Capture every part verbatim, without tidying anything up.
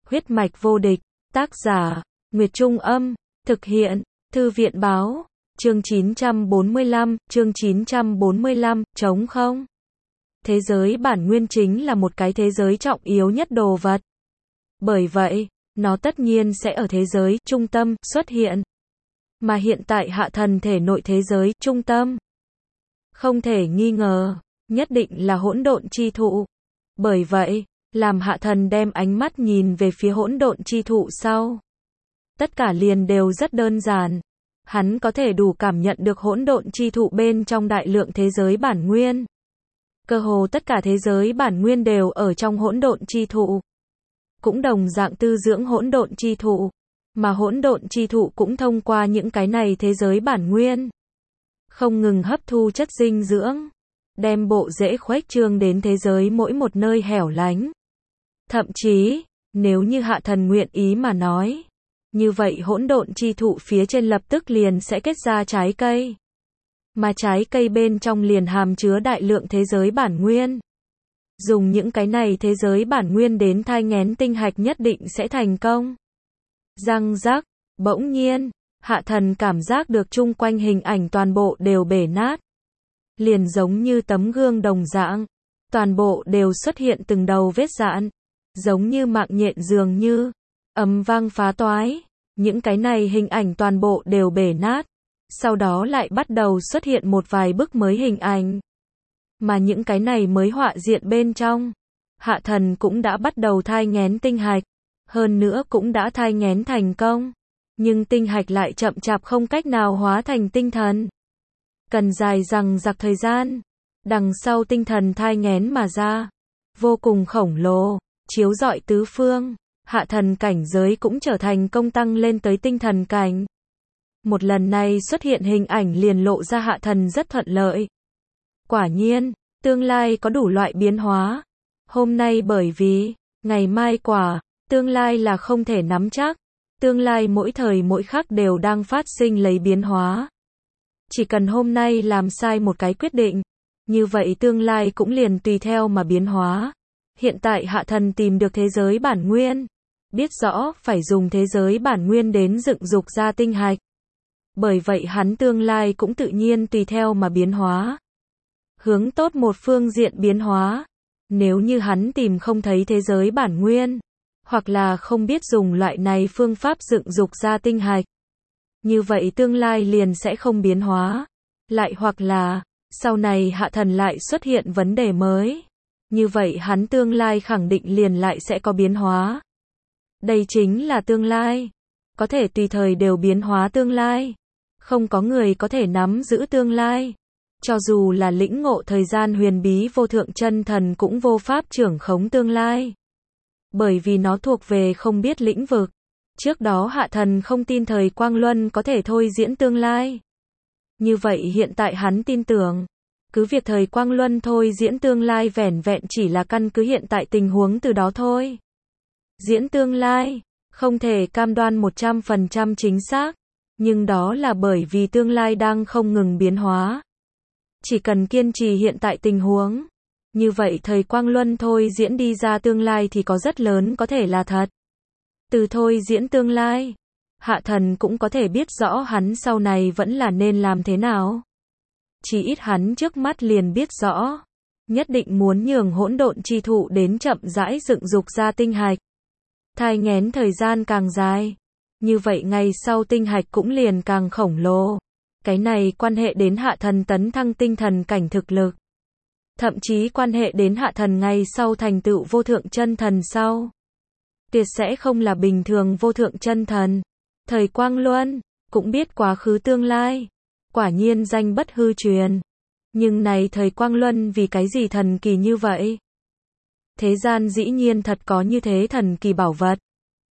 Huyết mạch vô địch, tác giả, Nguyệt Trung Âm, thực hiện, Thư viện Báo, chương chín trăm bốn mươi lăm, chương chín trăm bốn mươi lăm, trống không. Thế giới bản nguyên chính là một cái thế giới trọng yếu nhất đồ vật. Bởi vậy, nó tất nhiên sẽ ở thế giới trung tâm xuất hiện. Mà hiện tại hạ thần thể nội thế giới trung tâm, không thể nghi ngờ, nhất định là hỗn độn chi thụ. Bởi vậy, làm hạ thần đem ánh mắt nhìn về phía hỗn độn chi thụ sau, tất cả liền đều rất đơn giản. Hắn có thể đủ cảm nhận được hỗn độn chi thụ bên trong đại lượng thế giới bản nguyên. Cơ hồ tất cả thế giới bản nguyên đều ở trong hỗn độn chi thụ. Cũng đồng dạng tư dưỡng hỗn độn chi thụ, mà hỗn độn chi thụ cũng thông qua những cái này thế giới bản nguyên, không ngừng hấp thu chất dinh dưỡng, đem bộ rễ khuếch trương đến thế giới mỗi một nơi hẻo lánh. Thậm chí, nếu như hạ thần nguyện ý mà nói, như vậy hỗn độn chi thụ phía trên lập tức liền sẽ kết ra trái cây. Mà trái cây bên trong liền hàm chứa đại lượng thế giới bản nguyên. Dùng những cái này thế giới bản nguyên đến thai nghén tinh hạch nhất định sẽ thành công. Răng rắc, bỗng nhiên, hạ thần cảm giác được chung quanh hình ảnh toàn bộ đều bể nát. Liền giống như tấm gương đồng dạng, toàn bộ đều xuất hiện từng đầu vết rạn, giống như mạng nhện dường như, ầm vang phá toái, những cái này hình ảnh toàn bộ đều bể nát. Sau đó lại bắt đầu xuất hiện một vài bức mới hình ảnh. Mà những cái này mới họa diện bên trong, hạ thần cũng đã bắt đầu thai nghén tinh hạch, hơn nữa cũng đã thai nghén thành công. Nhưng tinh hạch lại chậm chạp không cách nào hóa thành tinh thần. Cần dài dằng dặc thời gian, đằng sau tinh thần thai nghén mà ra, vô cùng khổng lồ, chiếu rọi tứ phương, hạ thần cảnh giới cũng trở thành công tăng lên tới tinh thần cảnh. Một lần này xuất hiện hình ảnh liền lộ ra hạ thần rất thuận lợi. Quả nhiên, tương lai có đủ loại biến hóa. Hôm nay bởi vì, ngày mai quả, tương lai là không thể nắm chắc. Tương lai mỗi thời mỗi khắc đều đang phát sinh lấy biến hóa. Chỉ cần hôm nay làm sai một cái quyết định, như vậy tương lai cũng liền tùy theo mà biến hóa. Hiện tại hạ thần tìm được thế giới bản nguyên, biết rõ phải dùng thế giới bản nguyên đến dựng dục ra tinh hạch. Bởi vậy hắn tương lai cũng tự nhiên tùy theo mà biến hóa. Hướng tốt một phương diện biến hóa. Nếu như hắn tìm không thấy thế giới bản nguyên, hoặc là không biết dùng loại này phương pháp dựng dục ra tinh hạch, như vậy tương lai liền sẽ không biến hóa. Lại hoặc là, sau này hạ thần lại xuất hiện vấn đề mới, như vậy hắn tương lai khẳng định liền lại sẽ có biến hóa. Đây chính là tương lai. Có thể tùy thời đều biến hóa tương lai. Không có người có thể nắm giữ tương lai. Cho dù là lĩnh ngộ thời gian huyền bí vô thượng chân thần cũng vô pháp trưởng khống tương lai. Bởi vì nó thuộc về không biết lĩnh vực. Trước đó hạ thần không tin thời Quang Luân có thể thôi diễn tương lai. Như vậy hiện tại hắn tin tưởng. Cứ việc thời Quang Luân thôi diễn tương lai vẻn vẹn chỉ là căn cứ hiện tại tình huống từ đó thôi. Diễn tương lai, không thể cam đoan một trăm phần trăm chính xác. Nhưng đó là bởi vì tương lai đang không ngừng biến hóa. Chỉ cần kiên trì hiện tại tình huống, như vậy thời Quang Luân thôi diễn đi ra tương lai thì có rất lớn có thể là thật. Từ thôi diễn tương lai, hạ thần cũng có thể biết rõ hắn sau này vẫn là nên làm thế nào. Chỉ ít hắn trước mắt liền biết rõ, nhất định muốn nhường hỗn độn chi thụ đến chậm rãi dựng dục ra tinh hạch. Thai nghén thời gian càng dài, như vậy ngày sau tinh hạch cũng liền càng khổng lồ. Cái này quan hệ đến hạ thần tấn thăng tinh thần cảnh thực lực. Thậm chí quan hệ đến hạ thần ngày sau thành tựu vô thượng chân thần sau. Tuyệt sẽ không là bình thường vô thượng chân thần. Thời Quang Luân cũng biết quá khứ tương lai. Quả nhiên danh bất hư truyền. Nhưng này thời Quang Luân vì cái gì thần kỳ như vậy? Thế gian dĩ nhiên thật có như thế thần kỳ bảo vật.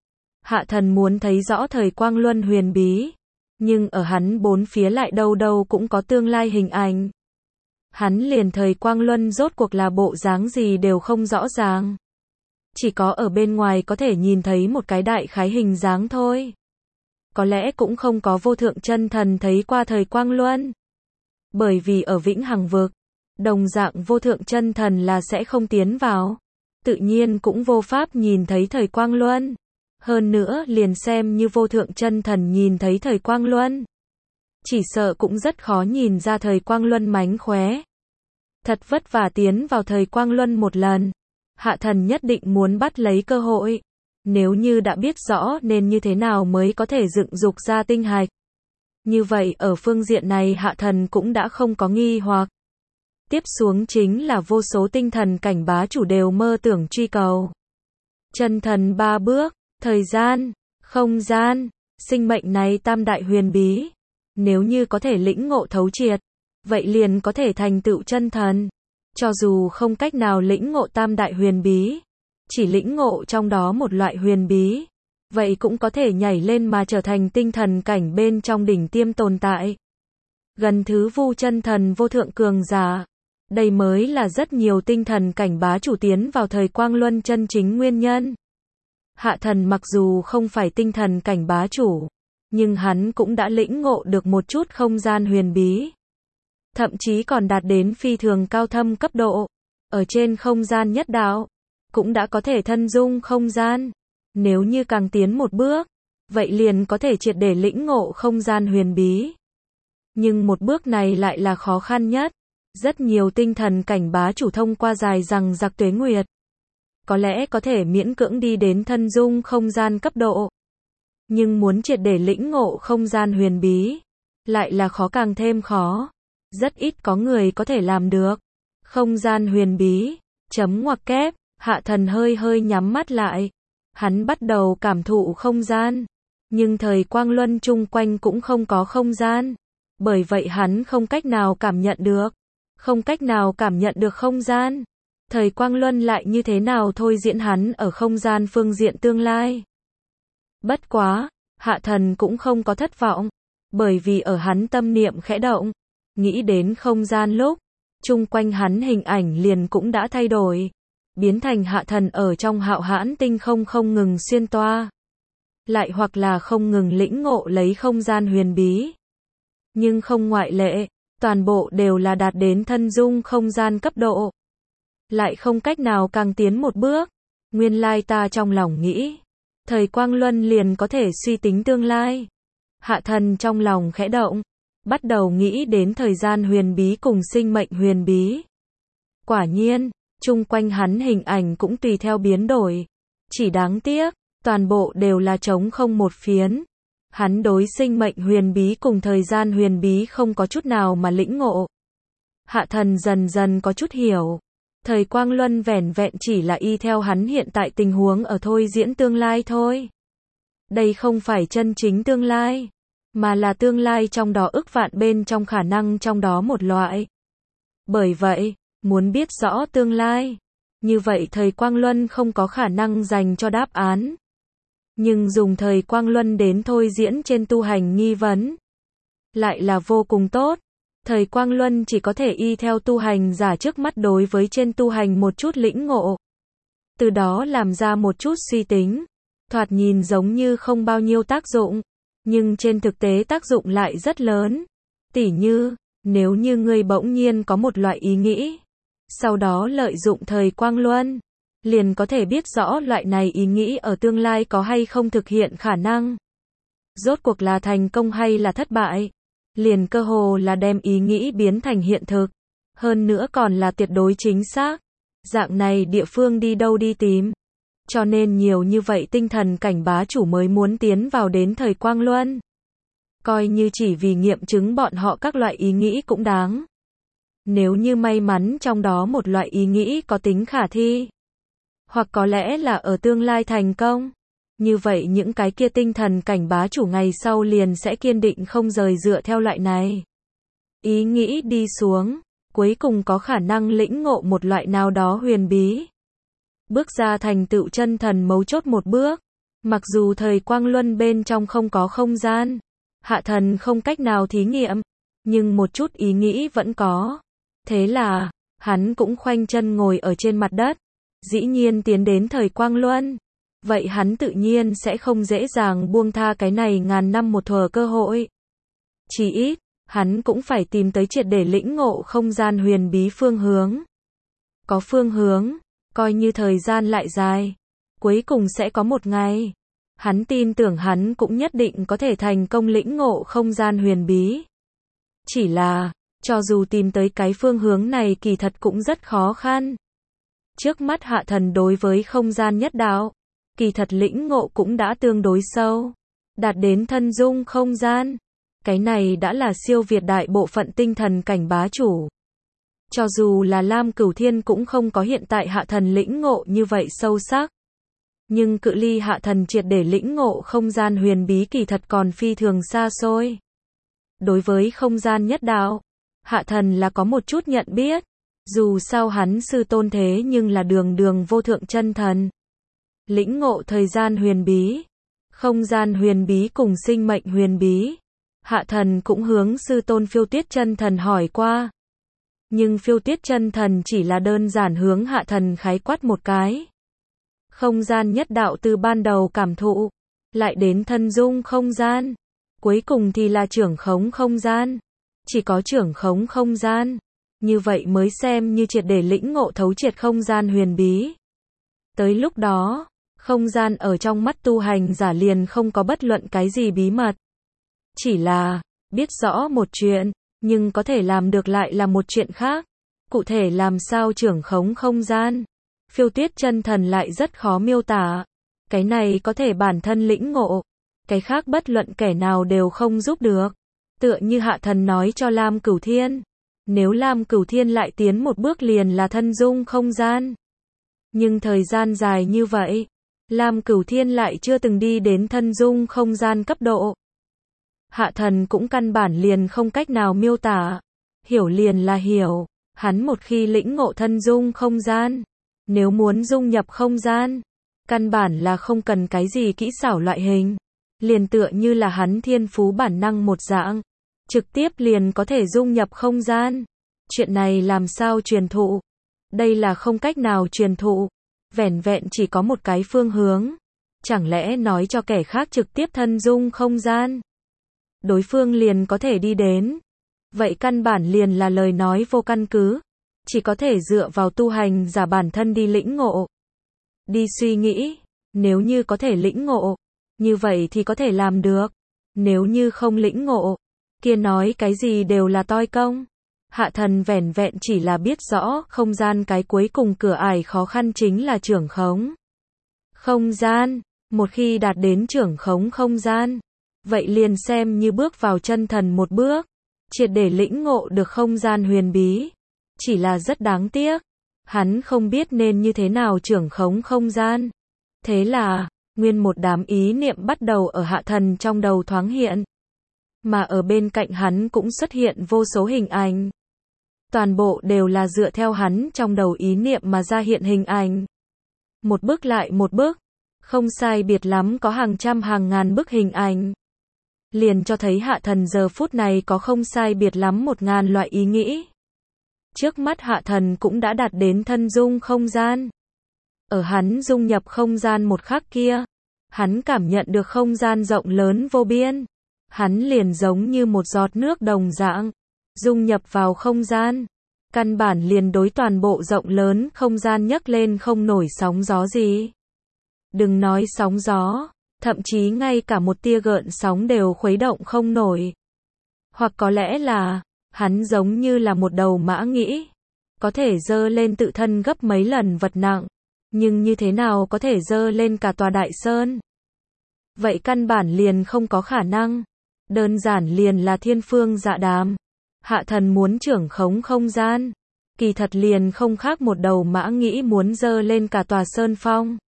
Hạ thần muốn thấy rõ thời Quang Luân huyền bí. Nhưng ở hắn bốn phía lại đâu đâu cũng có tương lai hình ảnh. Hắn liền thời Quang Luân rốt cuộc là bộ dáng gì đều không rõ ràng. Chỉ có ở bên ngoài có thể nhìn thấy một cái đại khái hình dáng thôi. Có lẽ cũng không có vô thượng chân thần thấy qua thời Quang Luân. Bởi vì ở Vĩnh Hằng Vực, đồng dạng vô thượng chân thần là sẽ không tiến vào. Tự nhiên cũng vô pháp nhìn thấy thời Quang Luân. Hơn nữa liền xem như vô thượng chân thần nhìn thấy thời quang luân, chỉ sợ cũng rất khó nhìn ra thời quang luân mánh khóe. Thật vất vả tiến vào thời quang luân một lần, hạ thần nhất định muốn bắt lấy cơ hội. Nếu như đã biết rõ nên như thế nào mới có thể dựng dục ra tinh hạch, như vậy ở phương diện này hạ thần cũng đã không có nghi hoặc. Tiếp xuống chính là vô số tinh thần cảnh bá chủ đều mơ tưởng truy cầu. Chân thần ba bước, thời gian, không gian, sinh mệnh này tam đại huyền bí. Nếu như có thể lĩnh ngộ thấu triệt, vậy liền có thể thành tựu chân thần. Cho dù không cách nào lĩnh ngộ tam đại huyền bí, chỉ lĩnh ngộ trong đó một loại huyền bí, vậy cũng có thể nhảy lên mà trở thành tinh thần cảnh bên trong đỉnh tiêm tồn tại. Gần thứ vu chân thần vô thượng cường giả. Đây mới là rất nhiều tinh thần cảnh bá chủ tiến vào thời quang luân chân chính nguyên nhân. Hạ thần mặc dù không phải tinh thần cảnh bá chủ, nhưng hắn cũng đã lĩnh ngộ được một chút không gian huyền bí. Thậm chí còn đạt đến phi thường cao thâm cấp độ. Ở trên không gian nhất đạo, cũng đã có thể thân dung không gian. Nếu như càng tiến một bước, vậy liền có thể triệt để lĩnh ngộ không gian huyền bí. Nhưng một bước này lại là khó khăn nhất. Rất nhiều tinh thần cảnh bá chủ thông qua dài rằng giặc tuế nguyệt, có lẽ có thể miễn cưỡng đi đến thân dung không gian cấp độ. Nhưng muốn triệt để lĩnh ngộ không gian huyền bí, lại là khó càng thêm khó. Rất ít có người có thể làm được. Không gian huyền bí, chấm ngoặc kép, hạ thần hơi hơi nhắm mắt lại. Hắn bắt đầu cảm thụ không gian. Nhưng thời quang luân chung quanh cũng không có không gian. Bởi vậy hắn không cách nào cảm nhận được. Không cách nào cảm nhận được không gian. Thời quang luân lại như thế nào thôi diễn hắn ở không gian phương diện tương lai. Bất quá, hạ thần cũng không có thất vọng. Bởi vì ở hắn tâm niệm khẽ động, nghĩ đến không gian lúc, chung quanh hắn hình ảnh liền cũng đã thay đổi. Biến thành hạ thần ở trong hạo hãn tinh không không ngừng xuyên toa. Lại hoặc là không ngừng lĩnh ngộ lấy không gian huyền bí. Nhưng không ngoại lệ, toàn bộ đều là đạt đến thân dung không gian cấp độ. Lại không cách nào càng tiến một bước. Nguyên lai ta trong lòng nghĩ, thời quang luân liền có thể suy tính tương lai. Hạ thần trong lòng khẽ động, bắt đầu nghĩ đến thời gian huyền bí cùng sinh mệnh huyền bí. Quả nhiên, chung quanh hắn hình ảnh cũng tùy theo biến đổi. Chỉ đáng tiếc, toàn bộ đều là trống không một phiến. Hắn đối sinh mệnh huyền bí cùng thời gian huyền bí không có chút nào mà lĩnh ngộ. Hạ thần dần dần có chút hiểu. Thời quang luân vẻn vẹn chỉ là y theo hắn hiện tại tình huống ở thôi diễn tương lai thôi. Đây không phải chân chính tương lai, mà là tương lai trong đó ức vạn bên trong khả năng trong đó một loại. Bởi vậy, muốn biết rõ tương lai, như vậy thời quang luân không có khả năng dành cho đáp án. Nhưng dùng thời quang luân đến thôi diễn trên tu hành nghi vấn, lại là vô cùng tốt. Thời quang luân chỉ có thể y theo tu hành giả trước mắt đối với trên tu hành một chút lĩnh ngộ. Từ đó làm ra một chút suy tính. Thoạt nhìn giống như không bao nhiêu tác dụng, nhưng trên thực tế tác dụng lại rất lớn. Tỉ như, nếu như ngươi bỗng nhiên có một loại ý nghĩ, sau đó lợi dụng thời quang luân, liền có thể biết rõ loại này ý nghĩ ở tương lai có hay không thực hiện khả năng. Rốt cuộc là thành công hay là thất bại. Liền cơ hồ là đem ý nghĩ biến thành hiện thực. Hơn nữa còn là tuyệt đối chính xác. Dạng này địa phương đi đâu đi tìm. Cho nên nhiều như vậy tinh thần cảnh bá chủ mới muốn tiến vào đến thời quang luân. Coi như chỉ vì nghiệm chứng bọn họ các loại ý nghĩ cũng đáng. Nếu như may mắn trong đó một loại ý nghĩ có tính khả thi, hoặc có lẽ là ở tương lai thành công, như vậy những cái kia tinh thần cảnh bá chủ ngày sau liền sẽ kiên định không rời dựa theo loại này ý nghĩ đi xuống, cuối cùng có khả năng lĩnh ngộ một loại nào đó huyền bí. Bước ra thành tựu chân thần mấu chốt một bước. Mặc dù thời quang luân bên trong không có không gian, hạ thần không cách nào thí nghiệm, nhưng một chút ý nghĩ vẫn có. Thế là, hắn cũng khoanh chân ngồi ở trên mặt đất. Dĩ nhiên tiến đến thời quang luân. Vậy hắn tự nhiên sẽ không dễ dàng buông tha cái này ngàn năm một thuở cơ hội. Chỉ ít, hắn cũng phải tìm tới triệt để lĩnh ngộ không gian huyền bí phương hướng. Có phương hướng, coi như thời gian lại dài, cuối cùng sẽ có một ngày, Hắn tin tưởng hắn cũng nhất định có thể thành công lĩnh ngộ không gian huyền bí. Chỉ là, cho dù tìm tới cái phương hướng này kỳ thật cũng rất khó khăn. Trước mắt Hạ Thần đối với không gian nhất đạo, kỳ thật lĩnh ngộ cũng đã tương đối sâu, đạt đến thân dung không gian. Cái này đã là siêu việt đại bộ phận tinh thần cảnh bá chủ. Cho dù là Lam Cửu Thiên cũng không có hiện tại Hạ Thần lĩnh ngộ như vậy sâu sắc. Nhưng cự ly Hạ Thần triệt để lĩnh ngộ không gian huyền bí kỳ thật còn phi thường xa xôi. Đối với không gian nhất đạo, Hạ Thần là có một chút nhận biết. Dù sao hắn sư tôn thế nhưng là đường đường vô thượng chân thần. Lĩnh ngộ thời gian huyền bí, không gian huyền bí cùng sinh mệnh huyền bí. Hạ Thần cũng hướng sư tôn Phiêu Tuyết chân thần hỏi qua. Nhưng Phiêu Tuyết chân thần chỉ là đơn giản hướng Hạ Thần khái quát một cái. Không gian nhất đạo từ ban đầu cảm thụ, lại đến thân dung không gian, cuối cùng thì là trưởng khống không gian. Chỉ có trưởng khống không gian, như vậy mới xem như triệt để lĩnh ngộ thấu triệt không gian huyền bí. Tới lúc đó, không gian ở trong mắt tu hành giả liền không có bất luận cái gì bí mật. Chỉ là, biết rõ một chuyện, nhưng có thể làm được lại là một chuyện khác. Cụ thể làm sao trưởng khống không gian, Phiêu Tuyết chân thần lại rất khó miêu tả. Cái này có thể bản thân lĩnh ngộ, cái khác bất luận kẻ nào đều không giúp được. Tựa như Hạ Thần nói cho Lam Cửu Thiên, nếu Lam Cửu Thiên lại tiến một bước liền là thân dung không gian. Nhưng thời gian dài như vậy, Lam Cửu Thiên lại chưa từng đi đến thân dung không gian cấp độ. Hạ Thần cũng căn bản liền không cách nào miêu tả. Hiểu liền là hiểu, hắn một khi lĩnh ngộ thân dung không gian, nếu muốn dung nhập không gian, căn bản là không cần cái gì kỹ xảo loại hình. Liền tựa như là hắn thiên phú bản năng một dạng, trực tiếp liền có thể dung nhập không gian. Chuyện này làm sao truyền thụ? Đây là không cách nào truyền thụ, vẻn vẹn chỉ có một cái phương hướng. Chẳng lẽ nói cho kẻ khác trực tiếp thân dung không gian, đối phương liền có thể đi đến? Vậy căn bản liền là lời nói vô căn cứ, chỉ có thể dựa vào tu hành giả bản thân đi lĩnh ngộ. Đi suy nghĩ, nếu như có thể lĩnh ngộ, như vậy thì có thể làm được. Nếu như không lĩnh ngộ, kia nói cái gì đều là toi công. Hạ Thần vẻn vẹn chỉ là biết rõ không gian cái cuối cùng cửa ải khó khăn chính là trưởng khống không gian. Một khi đạt đến trưởng khống không gian, vậy liền xem như bước vào chân thần một bước, triệt để lĩnh ngộ được không gian huyền bí. Chỉ là rất đáng tiếc, hắn không biết nên như thế nào trưởng khống không gian. Thế là, nguyên một đám ý niệm bắt đầu ở Hạ Thần trong đầu thoáng hiện. Mà ở bên cạnh hắn cũng xuất hiện vô số hình ảnh. Toàn bộ đều là dựa theo hắn trong đầu ý niệm mà ra hiện hình ảnh. Một bức lại một bức, không sai biệt lắm có hàng trăm hàng ngàn bức hình ảnh. Liền cho thấy Hạ Thần giờ phút này có không sai biệt lắm một ngàn loại ý nghĩ. Trước mắt Hạ Thần cũng đã đạt đến thân dung không gian. Ở hắn dung nhập không gian một khắc kia, hắn cảm nhận được không gian rộng lớn vô biên. Hắn liền giống như một giọt nước đồng dạng, dung nhập vào không gian. Căn bản liền đối toàn bộ rộng lớn không gian nhấc lên không nổi sóng gió gì. Đừng nói sóng gió, thậm chí ngay cả một tia gợn sóng đều khuấy động không nổi. Hoặc có lẽ là, hắn giống như là một đầu mã nghĩ, có thể dơ lên tự thân gấp mấy lần vật nặng, nhưng như thế nào có thể dơ lên cả tòa đại sơn? Vậy căn bản liền không có khả năng, đơn giản liền là thiên phương dạ đàm. Hạ Thần muốn trưởng khống không gian, kỳ thật liền không khác một đầu mã nghĩ muốn dơ lên cả tòa sơn phong.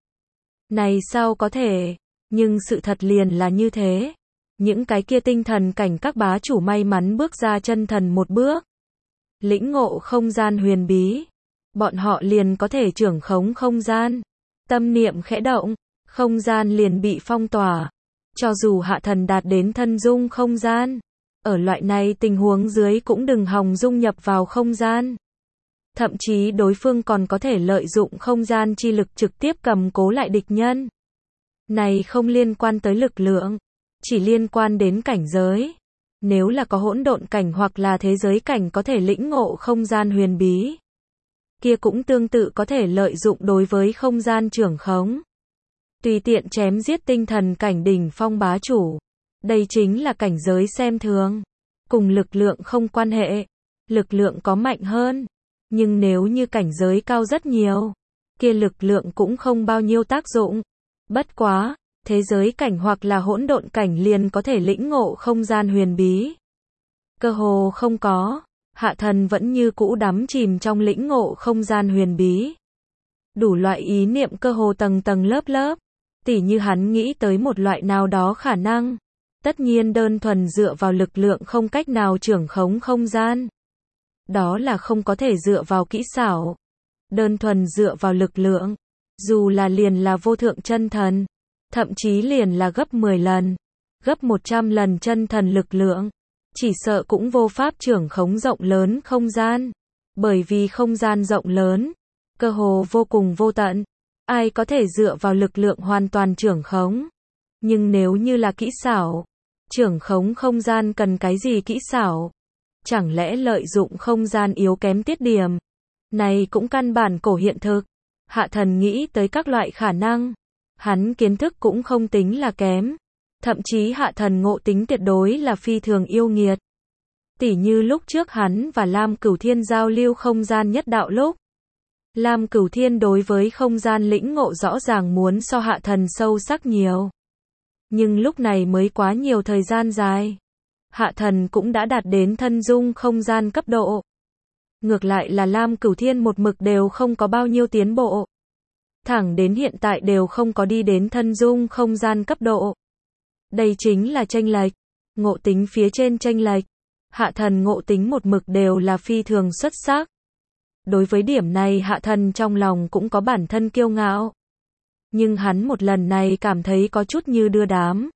Này sao có thể? Nhưng sự thật liền là như thế. Những cái kia tinh thần cảnh các bá chủ may mắn bước ra chân thần một bước, lĩnh ngộ không gian huyền bí, bọn họ liền có thể trưởng khống không gian. Tâm niệm khẽ động, không gian liền bị phong tỏa. Cho dù Hạ Thần đạt đến thân dung không gian, ở loại này tình huống dưới cũng đừng hòng dung nhập vào không gian. Thậm chí đối phương còn có thể lợi dụng không gian chi lực trực tiếp cầm cố lại địch nhân. Này không liên quan tới lực lượng, chỉ liên quan đến cảnh giới. Nếu là có hỗn độn cảnh hoặc là thế giới cảnh có thể lĩnh ngộ không gian huyền bí, kia cũng tương tự có thể lợi dụng đối với không gian trưởng khống. tùy tiện chém giết tinh thần cảnh đỉnh phong bá chủ. Đây chính là cảnh giới xem thường. Cùng lực lượng không quan hệ. Lực lượng có mạnh hơn. Nhưng nếu như cảnh giới cao rất nhiều, kia lực lượng cũng không bao nhiêu tác dụng. Bất quá, thế giới cảnh hoặc là hỗn độn cảnh liền có thể lĩnh ngộ không gian huyền bí. Cơ hồ không có. Hạ thần vẫn như cũ đắm chìm trong lĩnh ngộ không gian huyền bí. Đủ loại ý niệm cơ hồ tầng tầng lớp lớp. Tỉ như hắn nghĩ tới một loại nào đó khả năng. Tất nhiên đơn thuần dựa vào lực lượng không cách nào trưởng khống không gian. Đó là không có thể dựa vào kỹ xảo. Đơn thuần dựa vào lực lượng. Dù là liền là vô thượng chân thần. Thậm chí liền là gấp mười lần. Gấp một trăm lần chân thần lực lượng. Chỉ sợ cũng vô pháp trưởng khống rộng lớn không gian. Bởi vì không gian rộng lớn. Cơ hồ vô cùng vô tận. Ai có thể dựa vào lực lượng hoàn toàn trưởng khống. Nhưng nếu như là kỹ xảo. Trưởng khống không gian cần cái gì kỹ xảo? Chẳng lẽ lợi dụng không gian yếu kém tiết điểm? Này cũng căn bản cổ hiện thực. Hạ thần nghĩ tới các loại khả năng. Hắn kiến thức cũng không tính là kém. Thậm chí hạ thần ngộ tính tuyệt đối là phi thường yêu nghiệt. Tỉ như lúc trước hắn và Lam Cửu Thiên giao lưu không gian nhất đạo lúc. Lam Cửu Thiên đối với không gian lĩnh ngộ rõ ràng muốn so hạ thần sâu sắc nhiều. Nhưng lúc này mới quá nhiều thời gian dài. Hạ thần cũng đã đạt đến thân dung không gian cấp độ. Ngược lại là Lam Cửu Thiên một mực đều không có bao nhiêu tiến bộ. Thẳng đến hiện tại đều không có đi đến thân dung không gian cấp độ. Đây chính là chênh lệch. Ngộ tính phía trên chênh lệch. Hạ thần ngộ tính một mực đều là phi thường xuất sắc. Đối với điểm này hạ thần trong lòng cũng có bản thân kiêu ngạo. Nhưng hắn một lần này cảm thấy có chút như đưa đám.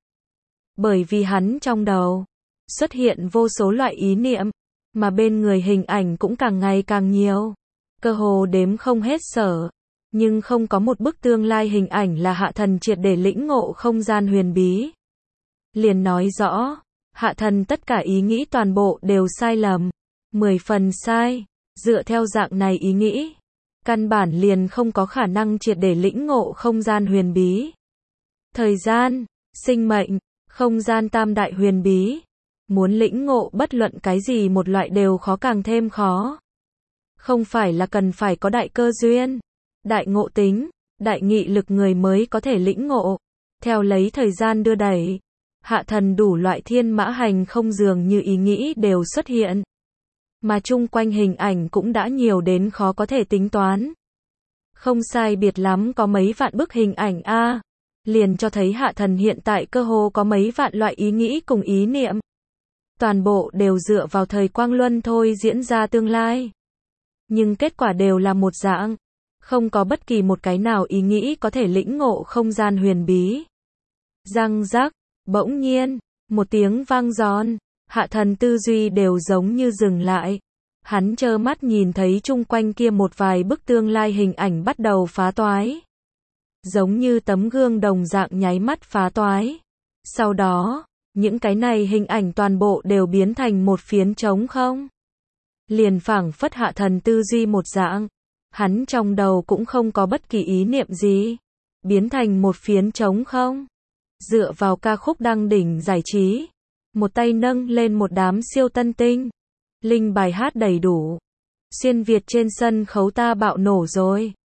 Bởi vì hắn trong đầu xuất hiện vô số loại ý niệm, mà bên người hình ảnh cũng càng ngày càng nhiều. Cơ hồ đếm không hết sở. Nhưng không có một bức tương lai hình ảnh là hạ thần triệt để lĩnh ngộ không gian huyền bí. Liền nói rõ, hạ thần tất cả ý nghĩ toàn bộ đều sai lầm. Mười phần sai. Dựa theo dạng này ý nghĩ. Căn bản liền không có khả năng triệt để lĩnh ngộ không gian huyền bí. Thời gian, sinh mệnh, không gian tam đại huyền bí. Muốn lĩnh ngộ bất luận cái gì một loại đều khó càng thêm khó. Không phải là cần phải có đại cơ duyên, đại ngộ tính, đại nghị lực người mới có thể lĩnh ngộ. Theo lấy thời gian đưa đẩy, hạ thần đủ loại thiên mã hành không dường như ý nghĩ đều xuất hiện. Mà chung quanh hình ảnh cũng đã nhiều đến khó có thể tính toán. Không sai biệt lắm có mấy vạn bức hình ảnh a, liền cho thấy hạ thần hiện tại cơ hồ có mấy vạn loại ý nghĩ cùng ý niệm. Toàn bộ đều dựa vào thời quang luân thôi diễn ra tương lai. Nhưng kết quả đều là một dạng. Không có bất kỳ một cái nào ý nghĩ có thể lĩnh ngộ không gian huyền bí. Răng rắc, bỗng nhiên, một tiếng vang giòn. Hạ thần tư duy đều giống như dừng lại. Hắn trơ mắt nhìn thấy chung quanh kia một vài bức tương lai hình ảnh bắt đầu phá toái. Giống như tấm gương đồng dạng nháy mắt phá toái. Sau đó, những cái này hình ảnh toàn bộ đều biến thành một phiến trống không. Liền phảng phất hạ thần tư duy một dạng. Hắn trong đầu cũng không có bất kỳ ý niệm gì. Biến thành một phiến trống không. Dựa vào ca khúc đăng đỉnh giải trí. Một tay nâng lên một đám siêu tân tinh. Linh bài hát đầy đủ. Xuyên Việt trên sân khấu ta bạo nổ rồi.